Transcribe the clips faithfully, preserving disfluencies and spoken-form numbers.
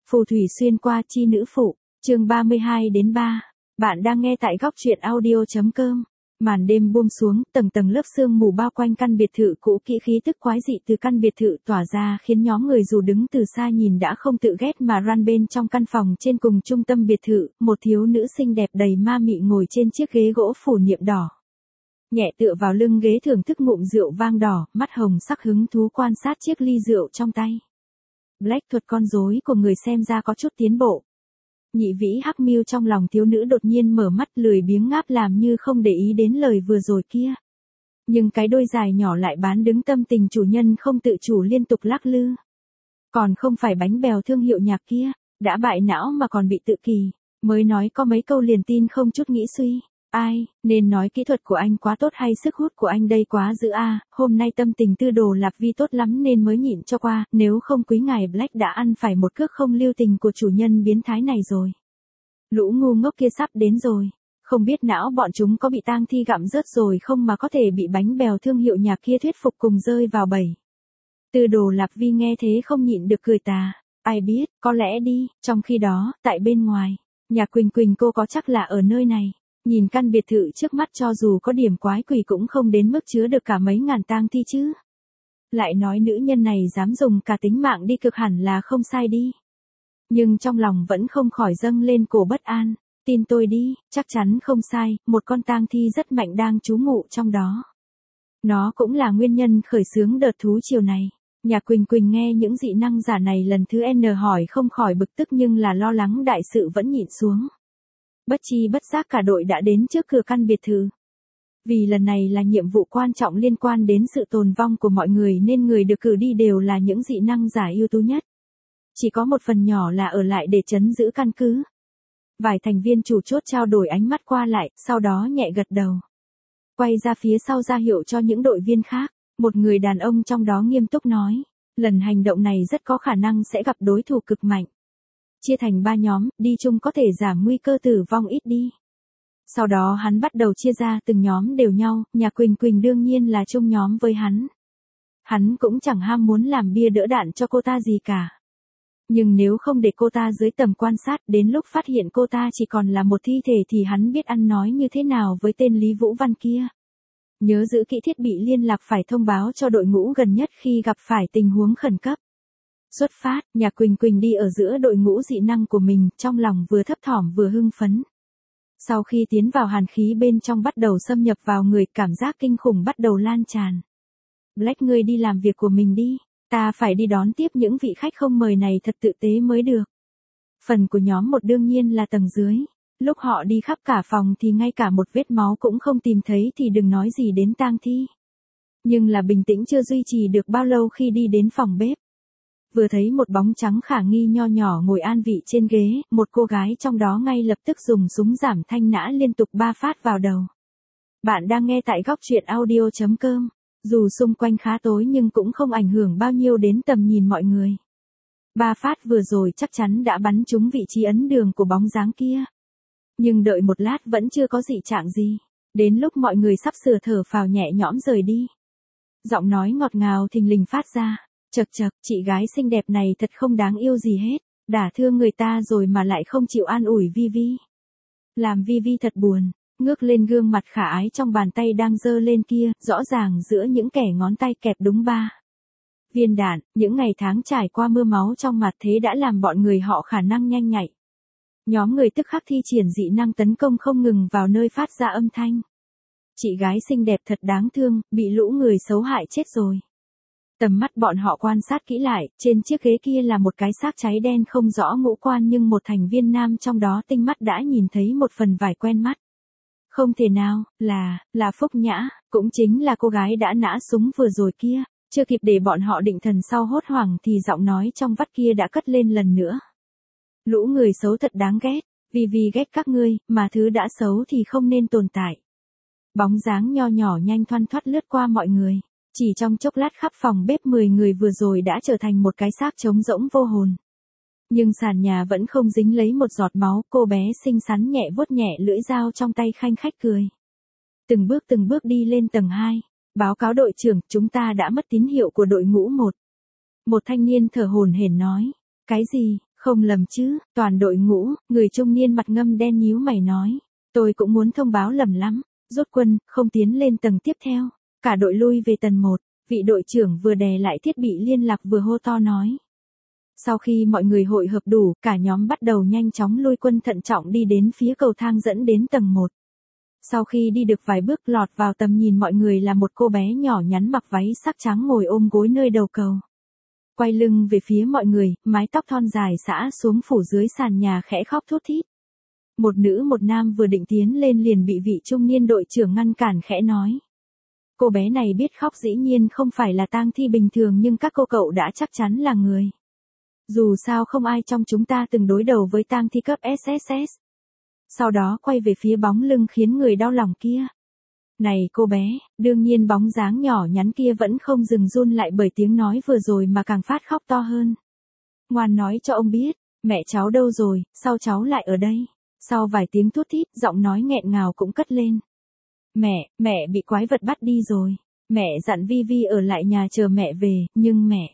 Phù thủy xuyên qua chi nữ phụ, chương ba mươi hai đến ba. Bạn đang nghe tại góc truyện audio chấm com. Màn đêm buông xuống, tầng tầng lớp sương mù bao quanh căn biệt thự cũ kỹ, khí tức quái dị từ căn biệt thự tỏa ra khiến nhóm người dù đứng từ xa nhìn đã không tự ghét mà run. Bên trong căn phòng trên cùng trung tâm biệt thự, một thiếu nữ xinh đẹp đầy ma mị ngồi trên chiếc ghế gỗ phủ niệm đỏ. Nhẹ tựa vào lưng ghế thưởng thức ngụm rượu vang đỏ, mắt hồng sắc hứng thú quan sát chiếc ly rượu trong tay. Black thuật con rối của người xem ra có chút tiến bộ. Nhị vĩ hắc miêu trong lòng thiếu nữ đột nhiên mở mắt, lười biếng ngáp làm như không để ý đến lời vừa rồi kia. Nhưng cái đôi dài nhỏ lại bán đứng tâm tình chủ nhân không tự chủ liên tục lắc lư. Còn không phải bánh bèo thương hiệu nhạc kia, đã bại não mà còn bị tự kỷ, mới nói có mấy câu liền tin không chút nghĩ suy. Ai, nên nói kỹ thuật của anh quá tốt hay sức hút của anh đây quá dữ a, à, hôm nay tâm tình Tư Đồ Lạp Vi tốt lắm nên mới nhịn cho qua, nếu không quý ngài Black đã ăn phải một cước không lưu tình của chủ nhân biến thái này rồi. Lũ ngu ngốc kia sắp đến rồi, không biết não bọn chúng có bị tang thi gặm rớt rồi không mà có thể bị bánh bèo thương hiệu nhạc kia thuyết phục cùng rơi vào bẫy. Tư Đồ Lạp Vi nghe thế không nhịn được cười tà, ai biết, có lẽ đi. Trong khi đó, tại bên ngoài, nhà Quỳnh Quỳnh cô có chắc là ở nơi này. Nhìn căn biệt thự trước mắt cho dù có điểm quái quỷ cũng không đến mức chứa được cả mấy ngàn tang thi chứ. Lại nói nữ nhân này dám dùng cả tính mạng đi cực hẳn là không sai đi. Nhưng trong lòng vẫn không khỏi dâng lên cổ bất an. Tin tôi đi, chắc chắn không sai, một con tang thi rất mạnh đang trú ngụ trong đó. Nó cũng là nguyên nhân khởi xướng đợt thú chiều này. Nhà Quỳnh Quỳnh nghe những dị năng giả này lần thứ N hỏi không khỏi bực tức nhưng là lo lắng đại sự vẫn nhịn xuống. Bất chi bất giác cả đội đã đến trước cửa căn biệt thự. Vì lần này là nhiệm vụ quan trọng liên quan đến sự tồn vong của mọi người nên người được cử đi đều là những dị năng giả ưu tú nhất. Chỉ có một phần nhỏ là ở lại để trấn giữ căn cứ. Vài thành viên chủ chốt trao đổi ánh mắt qua lại, sau đó nhẹ gật đầu. Quay ra phía sau ra hiệu cho những đội viên khác, một người đàn ông trong đó nghiêm túc nói, lần hành động này rất có khả năng sẽ gặp đối thủ cực mạnh. Chia thành ba nhóm, đi chung có thể giảm nguy cơ tử vong ít đi. Sau đó hắn bắt đầu chia ra từng nhóm đều nhau, nhà Quỳnh Quỳnh đương nhiên là chung nhóm với hắn. Hắn cũng chẳng ham muốn làm bia đỡ đạn cho cô ta gì cả. Nhưng nếu không để cô ta dưới tầm quan sát, đến lúc phát hiện cô ta chỉ còn là một thi thể thì hắn biết ăn nói như thế nào với tên Lý Vũ Văn kia. Nhớ giữ kỹ thiết bị liên lạc, phải thông báo cho đội ngũ gần nhất khi gặp phải tình huống khẩn cấp. Xuất phát, nhà Quỳnh Quỳnh đi ở giữa đội ngũ dị năng của mình, trong lòng vừa thấp thỏm vừa hưng phấn. Sau khi tiến vào hàn khí bên trong bắt đầu xâm nhập vào người, cảm giác kinh khủng bắt đầu lan tràn. Black, ngươi đi làm việc của mình đi, ta phải đi đón tiếp những vị khách không mời này thật tử tế mới được. Phần của nhóm một đương nhiên là tầng dưới. Lúc họ đi khắp cả phòng thì ngay cả một vết máu cũng không tìm thấy thì đừng nói gì đến tang thi. Nhưng là bình tĩnh chưa duy trì được bao lâu khi đi đến phòng bếp. Vừa thấy một bóng trắng khả nghi nho nhỏ ngồi an vị trên ghế, một cô gái trong đó ngay lập tức dùng súng giảm thanh nã liên tục ba phát vào đầu. Bạn đang nghe tại góc truyện audio chấm com. Dù xung quanh khá tối nhưng cũng không ảnh hưởng bao nhiêu đến tầm nhìn mọi người. Ba phát vừa rồi chắc chắn đã bắn trúng vị trí ấn đường của bóng dáng kia. Nhưng đợi một lát vẫn chưa có dị trạng gì. Đến lúc mọi người sắp sửa thở phào nhẹ nhõm rời đi. Giọng nói ngọt ngào thình lình phát ra. Chật chật, chị gái xinh đẹp này thật không đáng yêu gì hết, đả thương người ta rồi mà lại không chịu an ủi Vi Vi. Làm Vi Vi thật buồn, ngước lên gương mặt khả ái trong bàn tay đang giơ lên kia, rõ ràng giữa những kẻ ngón tay kẹp đúng ba viên đạn. Những ngày tháng trải qua mưa máu trong mặt thế đã làm bọn người họ khả năng nhanh nhạy. Nhóm người tức khắc thi triển dị năng tấn công không ngừng vào nơi phát ra âm thanh. Chị gái xinh đẹp thật đáng thương, bị lũ người xấu hại chết rồi. Tầm mắt bọn họ quan sát kỹ lại, trên chiếc ghế kia là một cái xác cháy đen không rõ ngũ quan nhưng một thành viên nam trong đó tinh mắt đã nhìn thấy một phần vải quen mắt. Không thể nào, là, là Phúc Nhã, cũng chính là cô gái đã nã súng vừa rồi kia. Chưa kịp để bọn họ định thần sau hốt hoảng thì giọng nói trong vắt kia đã cất lên lần nữa. Lũ người xấu thật đáng ghét, vì vì ghét các ngươi, mà thứ đã xấu thì không nên tồn tại. Bóng dáng nho nhỏ nhanh thoăn thoắt lướt qua mọi người. Chỉ trong chốc lát khắp phòng bếp mười người vừa rồi đã trở thành một cái xác trống rỗng vô hồn. Nhưng sàn nhà vẫn không dính lấy một giọt máu, cô bé xinh xắn nhẹ vuốt nhẹ lưỡi dao trong tay khanh khách cười. Từng bước từng bước đi lên tầng hai, báo cáo đội trưởng, chúng ta đã mất tín hiệu của đội ngũ một. Một thanh niên thở hổn hển nói, cái gì, Không lầm chứ, toàn đội ngũ, người trung niên mặt ngâm đen nhíu mày nói. Tôi cũng muốn thông báo lầm lắm, rút quân, không tiến lên tầng tiếp theo. Cả đội lui về tầng một, vị đội trưởng vừa đè lại thiết bị liên lạc vừa hô to nói. Sau khi mọi người hội hợp đủ, cả nhóm bắt đầu nhanh chóng lui quân thận trọng đi đến phía cầu thang dẫn đến tầng một. Sau khi đi được vài bước lọt vào tầm nhìn mọi người là một cô bé nhỏ nhắn mặc váy sắc trắng ngồi ôm gối nơi đầu cầu. Quay lưng về phía mọi người, mái tóc thon dài xõa xuống phủ dưới sàn nhà khẽ khóc thút thít. Một nữ một nam vừa định tiến lên liền bị vị trung niên đội trưởng ngăn cản khẽ nói. Cô bé này biết khóc dĩ nhiên không phải là tang thi bình thường nhưng các cô cậu đã chắc chắn là người. Dù sao không ai trong chúng ta từng đối đầu với tang thi cấp ét ét ét. Sau đó quay về phía bóng lưng khiến người đau lòng kia. Này cô bé, đương nhiên bóng dáng nhỏ nhắn kia vẫn không dừng run lại bởi tiếng nói vừa rồi mà càng phát khóc to hơn. Ngoan nói cho ông biết, mẹ cháu đâu rồi, sao cháu lại ở đây? Sau vài tiếng thút thít, giọng nói nghẹn ngào cũng cất lên. Mẹ, mẹ bị quái vật bắt đi rồi. Mẹ dặn Vi Vi ở lại nhà chờ mẹ về, nhưng mẹ...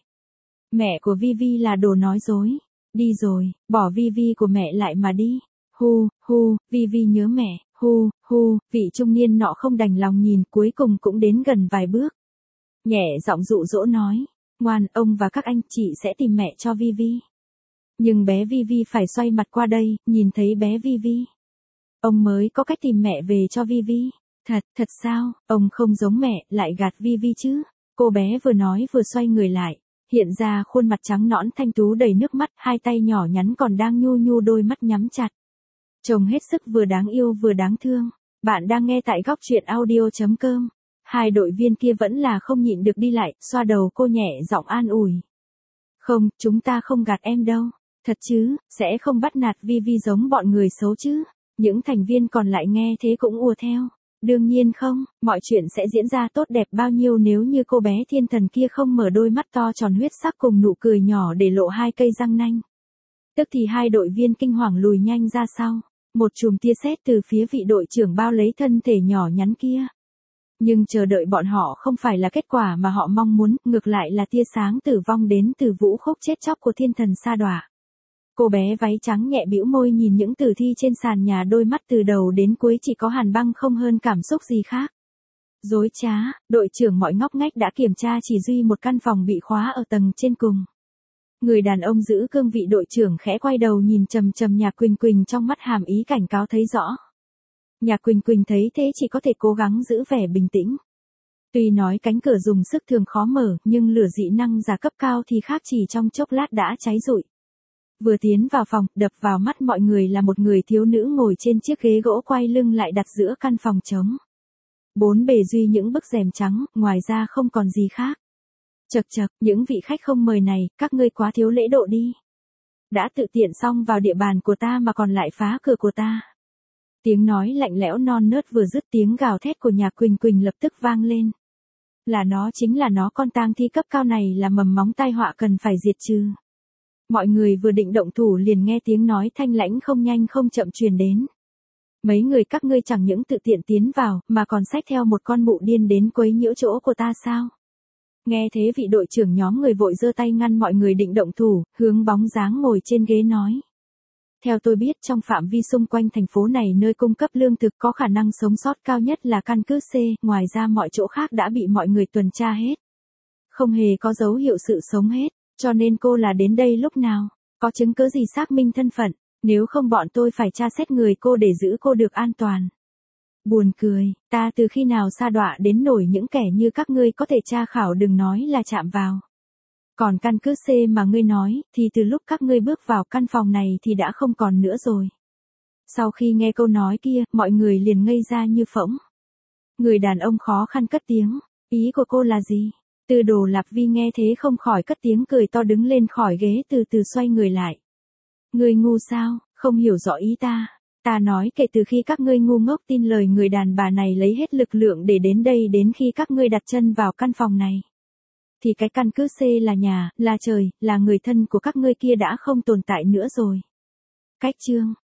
Mẹ của Vi Vi là đồ nói dối. Đi rồi, bỏ Vi Vi của mẹ lại mà đi. Hu, hu, Vi Vi nhớ mẹ, hu, hu, vị trung niên nọ không đành lòng nhìn cuối cùng cũng đến gần vài bước. Nhẹ giọng dụ dỗ nói, ngoan, ông và các anh chị sẽ tìm mẹ cho Vi Vi. Nhưng bé Vi Vi phải xoay mặt qua đây, nhìn thấy bé Vi Vi. Ông mới có cách tìm mẹ về cho Vi Vi. Thật, thật sao, ông không giống mẹ, lại gạt Vi Vi chứ. Cô bé vừa nói vừa xoay người lại. Hiện ra khuôn mặt trắng nõn thanh tú đầy nước mắt, hai tay nhỏ nhắn còn đang nhu nhu đôi mắt nhắm chặt. Trông hết sức vừa đáng yêu vừa đáng thương. Bạn đang nghe tại góc truyện audio chấm com. Hai đội viên kia vẫn là không nhịn được đi lại, xoa đầu cô nhẹ giọng an ủi. Không, chúng ta không gạt em đâu. Thật chứ, sẽ không bắt nạt Vi Vi giống bọn người xấu chứ. Những thành viên còn lại nghe thế cũng ùa theo. Đương nhiên không, mọi chuyện sẽ diễn ra tốt đẹp bao nhiêu nếu như cô bé thiên thần kia không mở đôi mắt to tròn huyết sắc cùng nụ cười nhỏ để lộ hai cây răng nanh. Tức thì hai đội viên kinh hoàng lùi nhanh ra sau. Một chùm tia sét từ phía vị đội trưởng bao lấy thân thể nhỏ nhắn kia. Nhưng chờ đợi bọn họ không phải là kết quả mà họ mong muốn, ngược lại là tia sáng tử vong đến từ vũ khúc chết chóc của thiên thần sa đọa. Cô bé váy trắng nhẹ bĩu môi nhìn những tử thi trên sàn nhà, đôi mắt từ đầu đến cuối chỉ có hàn băng không hơn cảm xúc gì khác. Dối trá, đội trưởng mọi ngóc ngách đã kiểm tra chỉ duy một căn phòng bị khóa ở tầng trên cùng. Người đàn ông giữ cương vị đội trưởng khẽ quay đầu nhìn trầm trầm Nhạc Quỳnh Quỳnh, trong mắt hàm ý cảnh cáo thấy rõ. Nhạc Quỳnh Quỳnh thấy thế chỉ có thể cố gắng giữ vẻ bình tĩnh. Tuy nói cánh cửa dùng sức thường khó mở, nhưng lửa dị năng giả cấp cao thì khác, chỉ trong chốc lát đã cháy rụi. Vừa tiến vào phòng, đập vào mắt mọi người là một người thiếu nữ ngồi trên chiếc ghế gỗ quay lưng lại đặt giữa căn phòng trống. Bốn bề duy những bức rèm trắng, ngoài ra không còn gì khác. Chậc chậc, những vị khách không mời này, các ngươi quá thiếu lễ độ đi. Đã tự tiện xông vào địa bàn của ta mà còn lại phá cửa của ta. Tiếng nói lạnh lẽo non nớt vừa dứt, tiếng gào thét của Nhạc Quỳnh Quỳnh lập tức vang lên. Là nó, chính là nó, con tang thi cấp cao này là mầm móng tai họa cần phải diệt trừ. Mọi người vừa định động thủ liền nghe tiếng nói thanh lãnh không nhanh không chậm truyền đến. Mấy người các ngươi chẳng những tự tiện tiến vào, mà còn xách theo một con mụ điên đến quấy nhiễu chỗ của ta sao? Nghe thế vị đội trưởng nhóm người vội giơ tay ngăn mọi người định động thủ, hướng bóng dáng ngồi trên ghế nói. Theo tôi biết, trong phạm vi xung quanh thành phố này nơi cung cấp lương thực có khả năng sống sót cao nhất là căn cứ C, ngoài ra mọi chỗ khác đã bị mọi người tuần tra hết. Không hề có dấu hiệu sự sống hết, cho nên cô là đến đây lúc nào? Có chứng cứ gì xác minh thân phận? Nếu không bọn tôi phải tra xét người cô để giữ cô được an toàn. Buồn cười, ta từ khi nào sa đọa đến nổi những kẻ như các ngươi có thể tra khảo, đừng nói là chạm vào. Còn căn cứ C mà ngươi nói, thì từ lúc các ngươi bước vào căn phòng này thì đã không còn nữa rồi. Sau khi nghe câu nói kia, mọi người liền ngây ra như phỗng. Người đàn ông khó khăn cất tiếng, ý của cô là gì? Tư Đồ Lạp Vi nghe thế không khỏi cất tiếng cười to, đứng lên khỏi ghế từ từ xoay người lại. Ngươi ngu sao, không hiểu rõ ý ta. Ta nói kể từ khi các ngươi ngu ngốc tin lời người đàn bà này lấy hết lực lượng để đến đây, đến khi các ngươi đặt chân vào căn phòng này. Thì cái căn cứ C là nhà, là trời, là người thân của các ngươi kia đã không tồn tại nữa rồi. Cách chương,